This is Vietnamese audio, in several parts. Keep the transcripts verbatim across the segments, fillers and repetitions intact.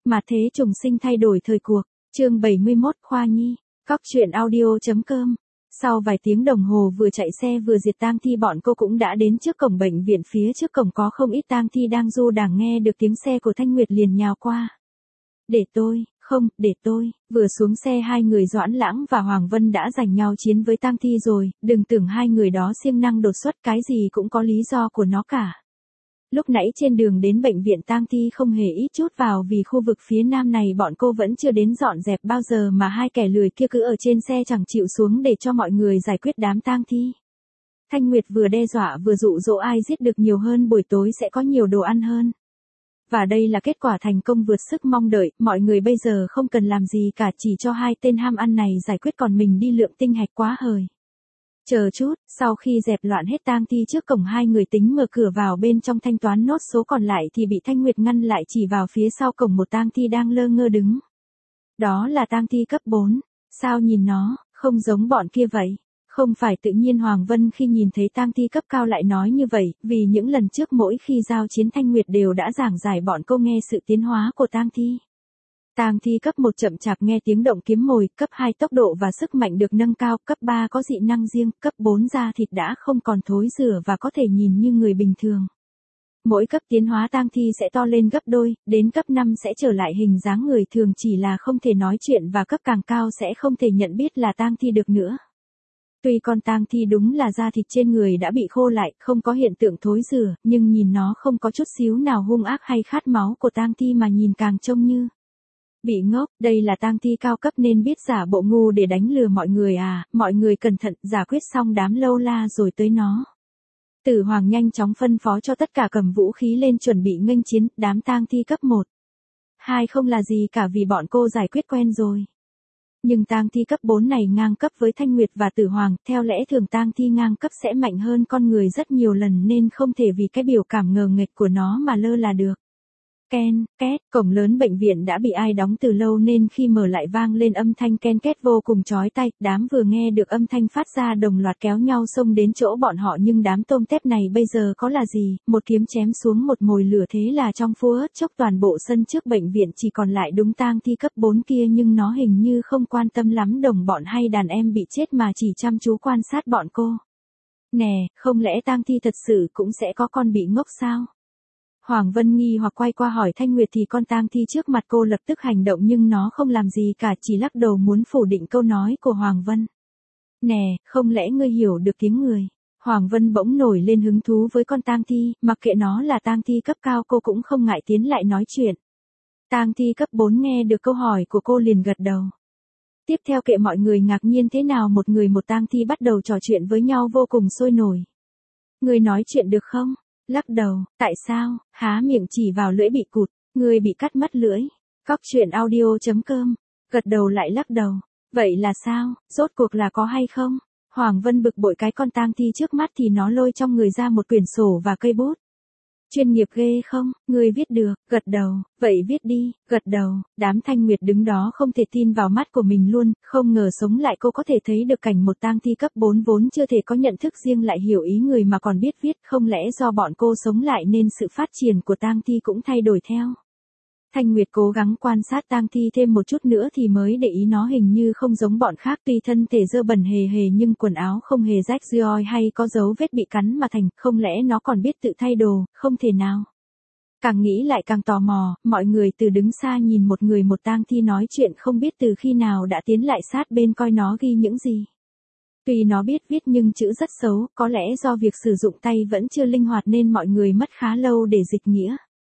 Mà thế trùng sinh thay đổi thời cuộc, chương bảy mươi mốt Khoa Nhi, cóc truyện audio.com. Sau vài tiếng đồng hồ vừa chạy xe vừa diệt tang thi, bọn cô cũng đã đến trước cổng bệnh viện. Phía trước cổng có không ít tang thi đang du đảng, nghe được tiếng xe của Thanh Nguyệt liền nhào qua. Để tôi, không, để tôi. Vừa xuống xe hai người Doãn Lãng và Hoàng Vân đã giành nhau chiến với tang thi rồi, đừng tưởng hai người đó siêng năng đột xuất, cái gì cũng có lý do của nó cả. Lúc nãy trên đường đến bệnh viện tang thi không hề ít chút vào, vì khu vực phía nam này bọn cô vẫn chưa đến dọn dẹp bao giờ mà hai kẻ lười kia cứ ở trên xe chẳng chịu xuống để cho mọi người giải quyết đám tang thi. Thanh Nguyệt vừa đe dọa vừa dụ dỗ ai giết được nhiều hơn buổi tối sẽ có nhiều đồ ăn hơn. Và đây là kết quả thành công vượt sức mong đợi, mọi người bây giờ không cần làm gì cả, chỉ cho hai tên ham ăn này giải quyết còn mình đi lượm tinh hạch quá hời. Chờ chút, sau khi dẹp loạn hết tang thi trước cổng, hai người tính mở cửa vào bên trong thanh toán nốt số còn lại thì bị Thanh Nguyệt ngăn lại, chỉ vào phía sau cổng một tang thi đang lơ ngơ đứng. Đó là tang thi cấp bốn, sao nhìn nó, không giống bọn kia vậy? Không phải tự nhiên Hoàng Vân khi nhìn thấy tang thi cấp cao lại nói như vậy, vì những lần trước mỗi khi giao chiến Thanh Nguyệt đều đã giảng giải bọn cô nghe sự tiến hóa của tang thi. Tang thi cấp một chậm chạp nghe tiếng động kiếm mồi, cấp hai tốc độ và sức mạnh được nâng cao, cấp ba có dị năng riêng, cấp bốn da thịt đã không còn thối rữa và có thể nhìn như người bình thường. Mỗi cấp tiến hóa tang thi sẽ to lên gấp đôi, đến cấp năm sẽ trở lại hình dáng người thường, chỉ là không thể nói chuyện, và cấp càng cao sẽ không thể nhận biết là tang thi được nữa. Tuy con tang thi đúng là da thịt trên người đã bị khô lại, không có hiện tượng thối rữa, nhưng nhìn nó không có chút xíu nào hung ác hay khát máu của tang thi, mà nhìn càng trông như bị ngốc. Đây là tang thi cao cấp nên biết giả bộ ngu để đánh lừa mọi người à, mọi người cẩn thận, giả quyết xong đám lâu la rồi tới nó. Tử Hoàng nhanh chóng phân phó cho tất cả cầm vũ khí lên chuẩn bị nghênh chiến, đám tang thi cấp một. Hai không là gì cả vì bọn cô giải quyết quen rồi. Nhưng tang thi cấp bốn này ngang cấp với Thanh Nguyệt và Tử Hoàng, theo lẽ thường tang thi ngang cấp sẽ mạnh hơn con người rất nhiều lần nên không thể vì cái biểu cảm ngờ nghệch của nó mà lơ là được. Ken, két, cổng lớn bệnh viện đã bị ai đóng từ lâu nên khi mở lại vang lên âm thanh ken két vô cùng chói tai, đám vừa nghe được âm thanh phát ra đồng loạt kéo nhau xông đến chỗ bọn họ, nhưng đám tôm tép này bây giờ có là gì, một kiếm chém xuống một mồi lửa, thế là trong phút chốc toàn bộ sân trước bệnh viện chỉ còn lại đúng tang thi cấp bốn kia, nhưng nó hình như không quan tâm lắm đồng bọn hay đàn em bị chết mà chỉ chăm chú quan sát bọn cô. Nè, không lẽ tang thi thật sự cũng sẽ có con bị ngốc sao? Hoàng Vân nghi hoặc quay qua hỏi Thanh Nguyệt thì con tang thi trước mặt cô lập tức hành động, nhưng nó không làm gì cả, chỉ lắc đầu muốn phủ định câu nói của Hoàng Vân. Nè, không lẽ ngươi hiểu được tiếng người? Hoàng Vân bỗng nổi lên hứng thú với con tang thi, mặc kệ nó là tang thi cấp cao cô cũng không ngại tiến lại nói chuyện. Tang thi cấp bốn nghe được câu hỏi của cô liền gật đầu. Tiếp theo kệ mọi người ngạc nhiên thế nào, một người một tang thi bắt đầu trò chuyện với nhau vô cùng sôi nổi. Ngươi nói chuyện được không? Lắc đầu, tại sao? Há miệng chỉ vào lưỡi bị cụt, người bị cắt mất lưỡi. Cóc truyện audio.com. Gật đầu lại lắc đầu. Vậy là sao? Rốt cuộc là có hay không? Hoàng Vân bực bội cái con tang thi trước mắt thì nó lôi trong người ra một quyển sổ và cây bút. Chuyên nghiệp ghê không? Ngươi viết được, gật đầu, vậy viết đi, gật đầu. Đám Thanh Nguyệt đứng đó không thể tin vào mắt của mình luôn, không ngờ sống lại cô có thể thấy được cảnh một tang thi cấp bốn vốn chưa thể có nhận thức riêng lại hiểu ý người mà còn biết viết, không lẽ do bọn cô sống lại nên sự phát triển của tang thi cũng thay đổi theo. Thanh Nguyệt cố gắng quan sát tang thi thêm một chút nữa thì mới để ý nó hình như không giống bọn khác, tuy thân thể dơ bẩn hề hề nhưng quần áo không hề rách roi hay có dấu vết bị cắn mà thành, không lẽ nó còn biết tự thay đồ, không thể nào. Càng nghĩ lại càng tò mò, mọi người từ đứng xa nhìn một người một tang thi nói chuyện không biết từ khi nào đã tiến lại sát bên coi nó ghi những gì. Tuy nó biết viết nhưng chữ rất xấu, có lẽ do việc sử dụng tay vẫn chưa linh hoạt nên mọi người mất khá lâu để dịch nghĩa.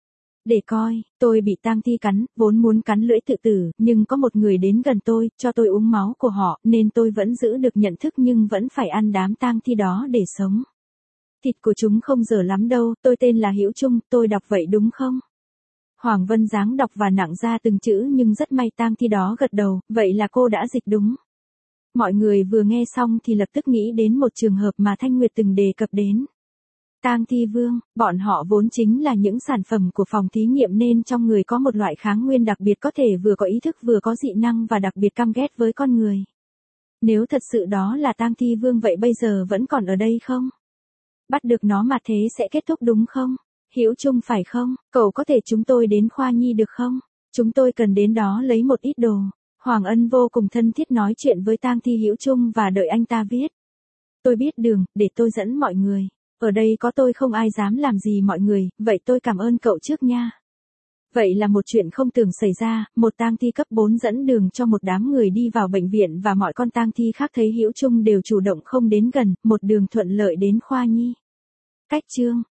Để coi, tôi bị tang thi cắn, vốn muốn cắn lưỡi tự tử, nhưng có một người đến gần tôi, cho tôi uống máu của họ, nên tôi vẫn giữ được nhận thức nhưng vẫn phải ăn đám tang thi đó để sống. Thịt của chúng không dở lắm đâu, tôi tên là Hữu Trung, tôi đọc vậy đúng không? Hoàng Vân dáng đọc và nặng ra từng chữ nhưng rất may tang thi đó gật đầu, vậy là cô đã dịch đúng. Mọi người vừa nghe xong thì lập tức nghĩ đến một trường hợp mà Thanh Nguyệt từng đề cập đến. Tang thi vương, bọn họ vốn chính là những sản phẩm của phòng thí nghiệm nên trong người có một loại kháng nguyên đặc biệt có thể vừa có ý thức vừa có dị năng và đặc biệt căm ghét với con người. Nếu thật sự đó là tang thi vương vậy bây giờ vẫn còn ở đây không? Bắt được nó mà thế sẽ kết thúc đúng không? Hữu Trung phải không? Cậu có thể chúng tôi đến Khoa Nhi được không? Chúng tôi cần đến đó lấy một ít đồ. Hoàng Ân vô cùng thân thiết nói chuyện với Tang Thi Hữu Trung và đợi anh ta viết. Tôi biết đường, để tôi dẫn mọi người. Ở đây có tôi không ai dám làm gì mọi người, vậy tôi cảm ơn cậu trước nha. Vậy là một chuyện không tưởng xảy ra, một tang thi cấp bốn dẫn đường cho một đám người đi vào bệnh viện và mọi con tang thi khác thấy Hữu Trung đều chủ động không đến gần, một đường thuận lợi đến khoa nhi. Cách chương